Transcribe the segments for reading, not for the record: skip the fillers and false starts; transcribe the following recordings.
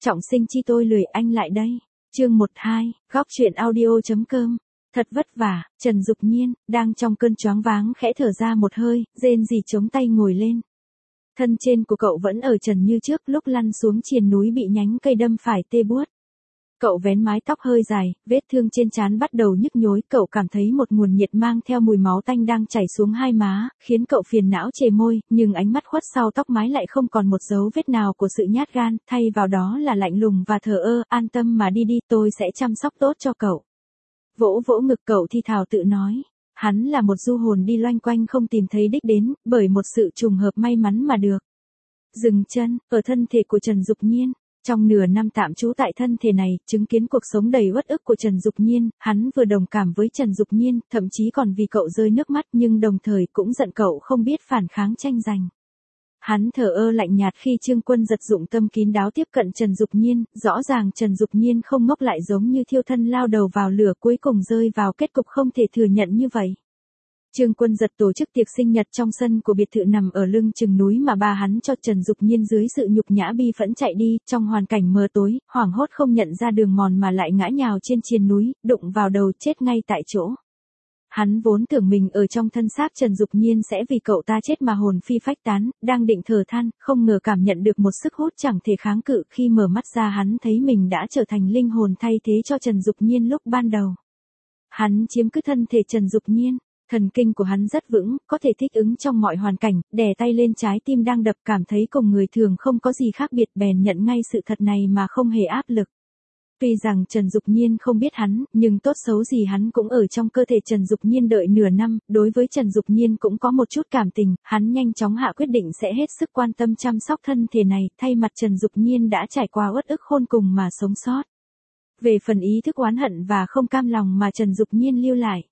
Trọng sinh chi tôi lười anh lại đây. Chương 12, góc truyện audio.com. Thật vất vả, Trần Dục Nhiên, đang trong cơn choáng váng khẽ thở ra một hơi, rên rỉ chống tay ngồi lên. Thân trên của cậu vẫn ở trần như trước, lúc lăn xuống triền núi bị nhánh cây đâm phải tê buốt. Cậu vén mái tóc hơi dài, vết thương trên trán bắt đầu nhức nhối, cậu cảm thấy một nguồn nhiệt mang theo mùi máu tanh đang chảy xuống hai má, khiến cậu phiền não chề môi, nhưng ánh mắt khuất sau tóc mái lại không còn một dấu vết nào của sự nhát gan, thay vào đó là lạnh lùng và thờ ơ, an tâm mà đi đi, tôi sẽ chăm sóc tốt cho cậu. Vỗ vỗ ngực cậu thi thào tự nói. Hắn là một du hồn đi loanh quanh không tìm thấy đích đến, bởi một sự trùng hợp may mắn mà được. Dừng chân, ở thân thể của Trần Dục Nhiên. Trong nửa năm tạm trú tại thân thể này, chứng kiến cuộc sống đầy uất ức của Trần Dục Nhiên, hắn vừa đồng cảm với Trần Dục Nhiên, thậm chí còn vì cậu rơi nước mắt nhưng đồng thời cũng giận cậu không biết phản kháng tranh giành. Hắn thờ ơ lạnh nhạt khi Trương Quân Giật dụng tâm kín đáo tiếp cận Trần Dục Nhiên, rõ ràng Trần Dục Nhiên không ngốc lại giống như thiêu thân lao đầu vào lửa cuối cùng rơi vào kết cục không thể thừa nhận như vậy. Trương Quân Giật tổ chức tiệc sinh nhật trong sân của biệt thự nằm ở lưng chừng núi mà ba hắn cho Trần Dục Nhiên dưới sự nhục nhã bi phẫn chạy đi, trong hoàn cảnh mờ tối, hoảng hốt không nhận ra đường mòn mà lại ngã nhào trên triền núi, đụng vào đầu chết ngay tại chỗ. Hắn vốn tưởng mình ở trong thân xác Trần Dục Nhiên sẽ vì cậu ta chết mà hồn phi phách tán, đang định thở than, không ngờ cảm nhận được một sức hút chẳng thể kháng cự, khi mở mắt ra hắn thấy mình đã trở thành linh hồn thay thế cho Trần Dục Nhiên lúc ban đầu. Hắn chiếm cứ thân thể Trần Dục Nhiên. Thần kinh của hắn rất vững, có thể thích ứng trong mọi hoàn cảnh, đè tay lên trái tim đang đập cảm thấy cùng người thường không có gì khác biệt bèn nhận ngay sự thật này mà không hề áp lực. Tuy rằng Trần Dục Nhiên không biết hắn, nhưng tốt xấu gì hắn cũng ở trong cơ thể Trần Dục Nhiên đợi nửa năm, đối với Trần Dục Nhiên cũng có một chút cảm tình, hắn nhanh chóng hạ quyết định sẽ hết sức quan tâm chăm sóc thân thể này, thay mặt Trần Dục Nhiên đã trải qua uất ức khôn cùng mà sống sót. Về phần ý thức oán hận và không cam lòng mà Trần Dục Nhiên lưu lại.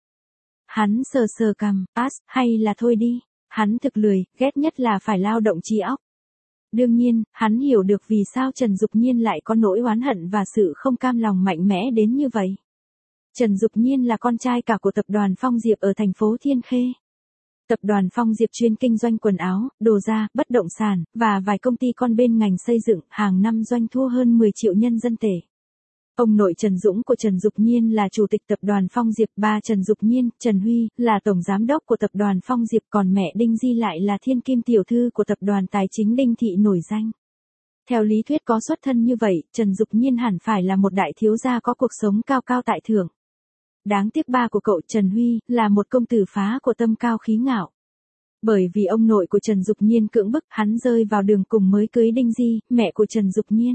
Hắn sờ sờ cằm, hay là thôi đi, hắn thực lười, ghét nhất là phải lao động trí óc. Đương nhiên, hắn hiểu được vì sao Trần Dục Nhiên lại có nỗi oán hận và sự không cam lòng mạnh mẽ đến như vậy. Trần Dục Nhiên là con trai cả của tập đoàn Phong Diệp ở thành phố Thiên Khê. Tập đoàn Phong Diệp chuyên kinh doanh quần áo, đồ da, bất động sản, và vài công ty con bên ngành xây dựng, hàng năm doanh thu hơn 10 triệu nhân dân tệ. Ông nội Trần Dũng của Trần Dục Nhiên là chủ tịch tập đoàn Phong Diệp, ba Trần Dục Nhiên, Trần Huy, là tổng giám đốc của tập đoàn Phong Diệp, còn mẹ Đinh Di lại là thiên kim tiểu thư của tập đoàn tài chính Đinh Thị nổi danh. Theo lý thuyết có xuất thân như vậy, Trần Dục Nhiên hẳn phải là một đại thiếu gia có cuộc sống cao cao tại thượng. Đáng tiếc ba của cậu Trần Huy, là một công tử phá của tâm cao khí ngạo. Bởi vì ông nội của Trần Dục Nhiên cưỡng bức hắn rơi vào đường cùng mới cưới Đinh Di, mẹ của Trần Dục Nhiên.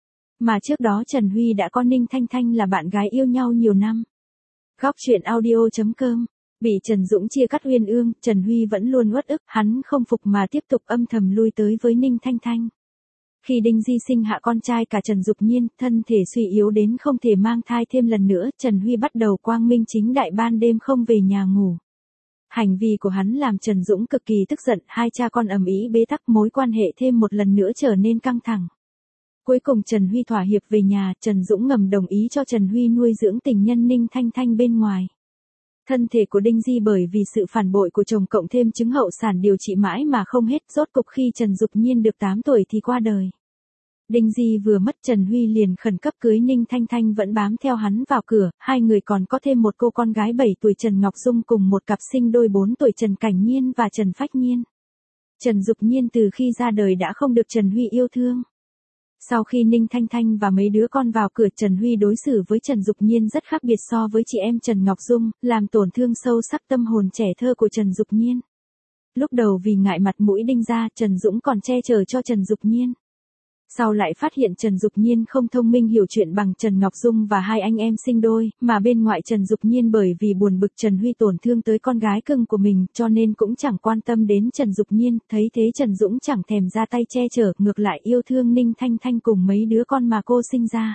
Mà trước đó Trần Huy đã có Ninh Thanh Thanh là bạn gái yêu nhau nhiều năm. Góc truyện audio.com. Bị Trần Dũng chia cắt uyên ương, Trần Huy vẫn luôn uất ức, hắn không phục mà tiếp tục âm thầm lui tới với Ninh Thanh Thanh. Khi Đinh Di sinh hạ con trai cả Trần Dục Nhiên, thân thể suy yếu đến không thể mang thai thêm lần nữa, Trần Huy bắt đầu quang minh chính đại ban đêm không về nhà ngủ. Hành vi của hắn làm Trần Dũng cực kỳ tức giận, hai cha con ầm ĩ bế tắc, mối quan hệ thêm một lần nữa trở nên căng thẳng. Cuối cùng Trần Huy thỏa hiệp về nhà, Trần Dũng ngầm đồng ý cho Trần Huy nuôi dưỡng tình nhân Ninh Thanh Thanh bên ngoài. Thân thể của Đinh Di bởi vì sự phản bội của chồng cộng thêm chứng hậu sản điều trị mãi mà không hết, rốt cục khi Trần Dục Nhiên được 8 tuổi thì qua đời. Đinh Di vừa mất Trần Huy liền khẩn cấp cưới Ninh Thanh Thanh vẫn bám theo hắn vào cửa, hai người còn có thêm một cô con gái 7 tuổi Trần Ngọc Dung cùng một cặp sinh đôi 4 tuổi Trần Cảnh Nhiên và Trần Phách Nhiên. Trần Dục Nhiên từ khi ra đời đã không được Trần Huy yêu thương. Sau khi Ninh Thanh Thanh và mấy đứa con vào cửa, Trần Huy đối xử với Trần Dục Nhiên rất khác biệt so với chị em Trần Ngọc Dung, làm tổn thương sâu sắc tâm hồn trẻ thơ của Trần Dục Nhiên. Lúc đầu vì ngại mặt mũi Đinh gia, Trần Dũng còn che chở cho Trần Dục Nhiên. Sau lại phát hiện Trần Dục Nhiên không thông minh hiểu chuyện bằng Trần Ngọc Dung và hai anh em sinh đôi, mà bên ngoại Trần Dục Nhiên bởi vì buồn bực Trần Huy tổn thương tới con gái cưng của mình, cho nên cũng chẳng quan tâm đến Trần Dục Nhiên, thấy thế Trần Dũng chẳng thèm ra tay che chở, ngược lại yêu thương Ninh Thanh Thanh cùng mấy đứa con mà cô sinh ra.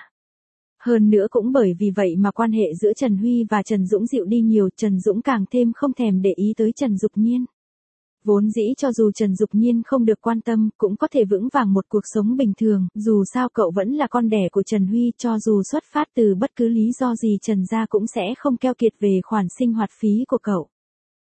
Hơn nữa cũng bởi vì vậy mà quan hệ giữa Trần Huy và Trần Dũng dịu đi nhiều, Trần Dũng càng thêm không thèm để ý tới Trần Dục Nhiên. Vốn dĩ cho dù Trần Dục Nhiên không được quan tâm, cũng có thể vững vàng một cuộc sống bình thường, dù sao cậu vẫn là con đẻ của Trần Huy, cho dù xuất phát từ bất cứ lý do gì Trần gia cũng sẽ không keo kiệt về khoản sinh hoạt phí của cậu.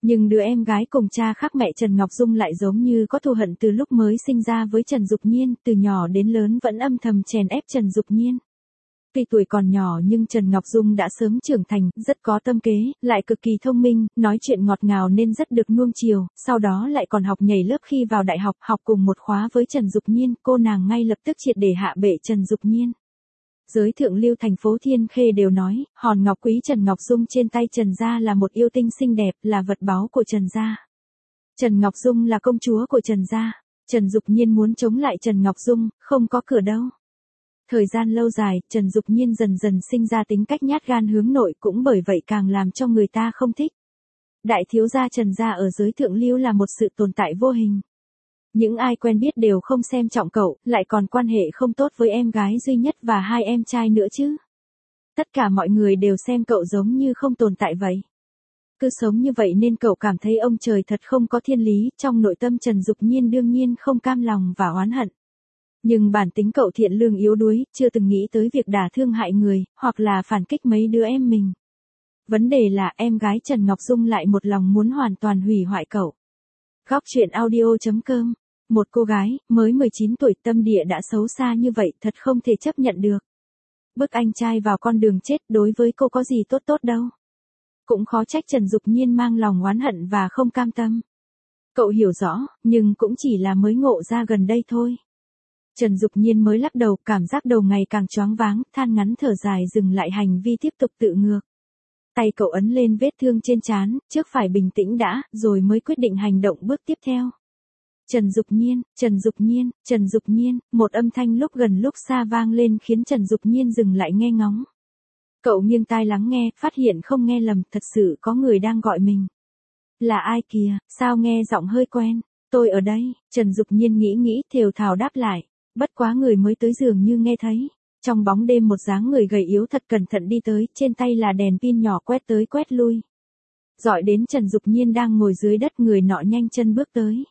Nhưng đứa em gái cùng cha khác mẹ Trần Ngọc Dung lại giống như có thù hận từ lúc mới sinh ra với Trần Dục Nhiên, từ nhỏ đến lớn vẫn âm thầm chèn ép Trần Dục Nhiên. Tuy tuổi còn nhỏ nhưng Trần Ngọc Dung đã sớm trưởng thành, rất có tâm kế, lại cực kỳ thông minh, nói chuyện ngọt ngào nên rất được nuông chiều, sau đó lại còn học nhảy lớp khi vào đại học, học cùng một khóa với Trần Dục Nhiên, cô nàng ngay lập tức triệt để hạ bệ Trần Dục Nhiên. Giới thượng lưu thành phố Thiên Khê đều nói, hòn ngọc quý Trần Ngọc Dung trên tay Trần gia là một yêu tinh xinh đẹp, là vật báu của Trần gia. Trần Ngọc Dung là công chúa của Trần gia. Trần Dục Nhiên muốn chống lại Trần Ngọc Dung, không có cửa đâu. Thời gian lâu dài, Trần Dục Nhiên dần dần sinh ra tính cách nhát gan hướng nội, cũng bởi vậy càng làm cho người ta không thích. Đại thiếu gia Trần gia ở giới thượng lưu là một sự tồn tại vô hình. Những ai quen biết đều không xem trọng cậu, lại còn quan hệ không tốt với em gái duy nhất và hai em trai nữa chứ. Tất cả mọi người đều xem cậu giống như không tồn tại vậy. Cứ sống như vậy nên cậu cảm thấy ông trời thật không có thiên lý, trong nội tâm Trần Dục Nhiên đương nhiên không cam lòng và oán hận. Nhưng bản tính cậu thiện lương yếu đuối, chưa từng nghĩ tới việc đả thương hại người, hoặc là phản kích mấy đứa em mình. Vấn đề là em gái Trần Ngọc Dung lại một lòng muốn hoàn toàn hủy hoại cậu. Góc truyện audio.com. Một cô gái, mới 19 tuổi tâm địa đã xấu xa như vậy thật không thể chấp nhận được. Bức anh trai vào con đường chết đối với cô có gì tốt tốt đâu. Cũng khó trách Trần Dục Nhiên mang lòng oán hận và không cam tâm. Cậu hiểu rõ, nhưng cũng chỉ là mới ngộ ra gần đây thôi. Trần Dục Nhiên mới lắc đầu, cảm giác đầu ngày càng choáng váng, than ngắn thở dài dừng lại hành vi tiếp tục tự ngược. Tay cậu ấn lên vết thương trên trán, trước phải bình tĩnh đã, rồi mới quyết định hành động bước tiếp theo. Trần Dục Nhiên, Trần Dục Nhiên, Trần Dục Nhiên, một âm thanh lúc gần lúc xa vang lên khiến Trần Dục Nhiên dừng lại nghe ngóng. Cậu nghiêng tai lắng nghe, phát hiện không nghe lầm, thật sự có người đang gọi mình. Là ai kìa, sao nghe giọng hơi quen, tôi ở đây, Trần Dục Nhiên nghĩ thều thào đáp lại, bất quá người mới tới dường như nghe thấy. Trong bóng đêm một dáng người gầy yếu thật cẩn thận đi tới, trên tay là đèn pin nhỏ quét tới quét lui. Dọi đến Trần Dục Nhiên đang ngồi dưới đất, người nọ nhanh chân bước tới.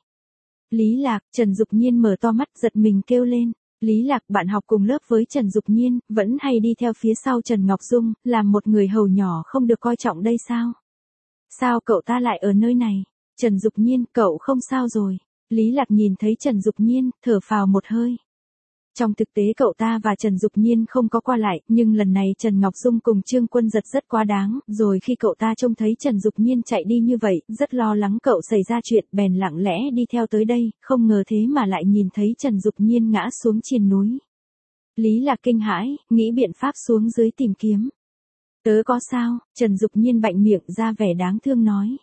Lý Lạc, Trần Dục Nhiên mở to mắt giật mình kêu lên. Lý Lạc, bạn học cùng lớp với Trần Dục Nhiên, vẫn hay đi theo phía sau Trần Ngọc Dung, làm một người hầu nhỏ không được coi trọng đây sao? Sao cậu ta lại ở nơi này? Trần Dục Nhiên, cậu không sao rồi. Lý Lạc nhìn thấy Trần Dục Nhiên, thở phào một hơi. Trong thực tế cậu ta và Trần Dục Nhiên không có qua lại, nhưng lần này Trần Ngọc Dung cùng Trương Quân Giật rất quá đáng, rồi khi cậu ta trông thấy Trần Dục Nhiên chạy đi như vậy, rất lo lắng cậu xảy ra chuyện, bèn lặng lẽ đi theo tới đây, không ngờ thế mà lại nhìn thấy Trần Dục Nhiên ngã xuống trên núi. Lý Lạc kinh hãi, nghĩ biện pháp xuống dưới tìm kiếm. Tớ có sao? Trần Dục Nhiên bạnh miệng ra vẻ đáng thương nói.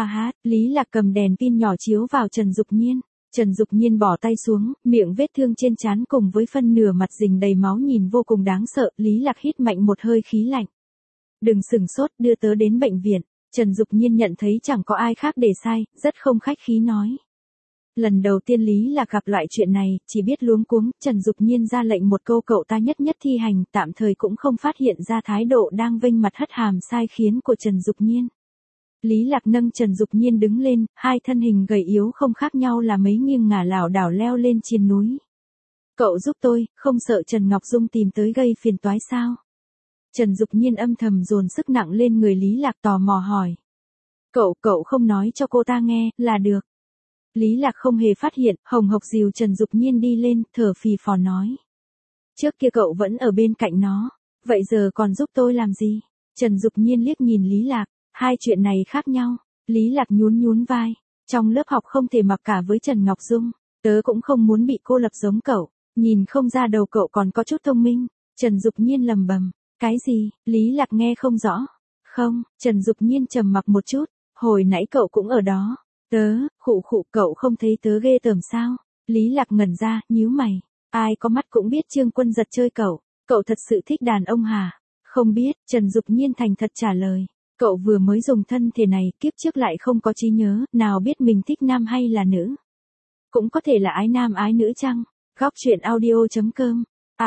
Lý Lạc cầm đèn pin nhỏ chiếu vào Trần Dục Nhiên. Trần Dục Nhiên bỏ tay xuống, miệng vết thương trên trán cùng với phân nửa mặt rình đầy máu nhìn vô cùng đáng sợ, Lý Lạc hít mạnh một hơi khí lạnh. Đừng sừng sốt, đưa tớ đến bệnh viện. Trần Dục Nhiên nhận thấy chẳng có ai khác để sai, rất không khách khí nói. Lần đầu tiên Lý Lạc gặp loại chuyện này, chỉ biết luống cuống, Trần Dục Nhiên ra lệnh một câu cậu ta nhất thi hành, tạm thời cũng không phát hiện ra thái độ đang vênh mặt hất hàm sai khiến của Trần Dục Nhiên. Lý Lạc nâng Trần Dục Nhiên đứng lên, hai thân hình gầy yếu không khác nhau là mấy nghiêng ngả lảo đảo leo lên trên núi. Cậu giúp tôi, không sợ Trần Ngọc Dung tìm tới gây phiền toái sao? Trần Dục Nhiên âm thầm dồn sức nặng lên người Lý Lạc tò mò hỏi. Cậu không nói cho cô ta nghe, là được. Lý Lạc không hề phát hiện, hồng hộc dìu Trần Dục Nhiên đi lên, thở phì phò nói. Trước kia cậu vẫn ở bên cạnh nó, vậy giờ còn giúp tôi làm gì? Trần Dục Nhiên liếc nhìn Lý Lạc. Hai chuyện này khác nhau. Lý Lạc nhún vai. Trong lớp học không thể mặc cả với Trần Ngọc Dung. Tớ cũng không muốn bị cô lập giống cậu. Nhìn không ra đầu cậu còn có chút thông minh. Trần Dục Nhiên lầm bầm. Cái gì? Lý Lạc nghe không rõ. Không, Trần Dục Nhiên trầm mặc một chút. Hồi nãy cậu cũng ở đó. Khụ cậu không thấy tớ ghê tởm sao? Lý Lạc ngẩn ra, nhíu mày. Ai có mắt cũng biết Trương Quân Giật chơi cậu. Cậu thật sự thích đàn ông hả? Không biết, Trần Dục Nhiên thành thật trả lời. Cậu vừa mới dùng thân thể này, kiếp trước lại không có trí nhớ, nào biết mình thích nam hay là nữ. Cũng có thể là ái nam ái nữ chăng? Góc truyện audio.com.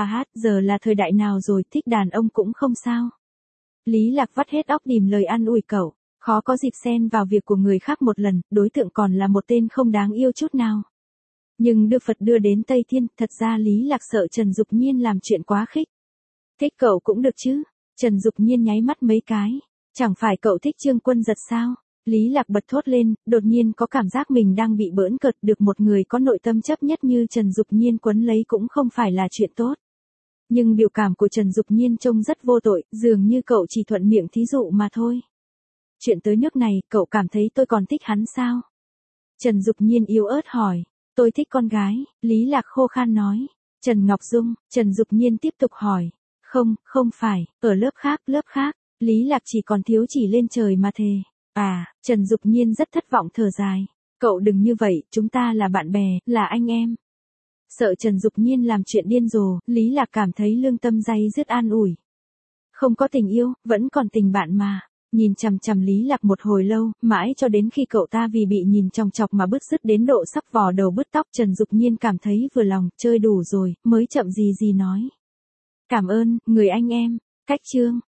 Giờ là thời đại nào rồi, thích đàn ông cũng không sao. Lý Lạc vắt hết óc tìm lời an ủi cậu, khó có dịp xen vào việc của người khác một lần, đối tượng còn là một tên không đáng yêu chút nào. Nhưng đưa Phật đưa đến Tây Thiên, thật ra Lý Lạc sợ Trần Dục Nhiên làm chuyện quá khích. Thích cậu cũng được chứ? Trần Dục Nhiên nháy mắt mấy cái. Chẳng phải cậu thích Trương Quân Giật sao? Lý Lạc bật thốt lên, đột nhiên có cảm giác mình đang bị bỡn cợt, được một người có nội tâm chấp nhất như Trần Dục Nhiên quấn lấy cũng không phải là chuyện tốt. Nhưng biểu cảm của Trần Dục Nhiên trông rất vô tội, dường như cậu chỉ thuận miệng thí dụ mà thôi. Chuyện tới nước này, cậu cảm thấy tôi còn thích hắn sao? Trần Dục Nhiên yếu ớt hỏi. Tôi thích con gái, Lý Lạc khô khan nói. Trần Ngọc Dung, Trần Dục Nhiên tiếp tục hỏi. Không, không phải, ở lớp khác. Lý Lạc chỉ còn thiếu chỉ lên trời mà thề. À, Trần Dục Nhiên rất thất vọng thở dài. Cậu đừng như vậy, chúng ta là bạn bè, là anh em. Sợ Trần Dục Nhiên làm chuyện điên rồ, Lý Lạc cảm thấy lương tâm day dứt an ủi. Không có tình yêu, vẫn còn tình bạn mà. Nhìn chằm chằm Lý Lạc một hồi lâu, mãi cho đến khi cậu ta vì bị nhìn chòng chọc mà bứt rứt đến độ sắp vò đầu bứt tóc, Trần Dục Nhiên cảm thấy vừa lòng, chơi đủ rồi, mới chậm gì nói. Cảm ơn, người anh em. Cách chương.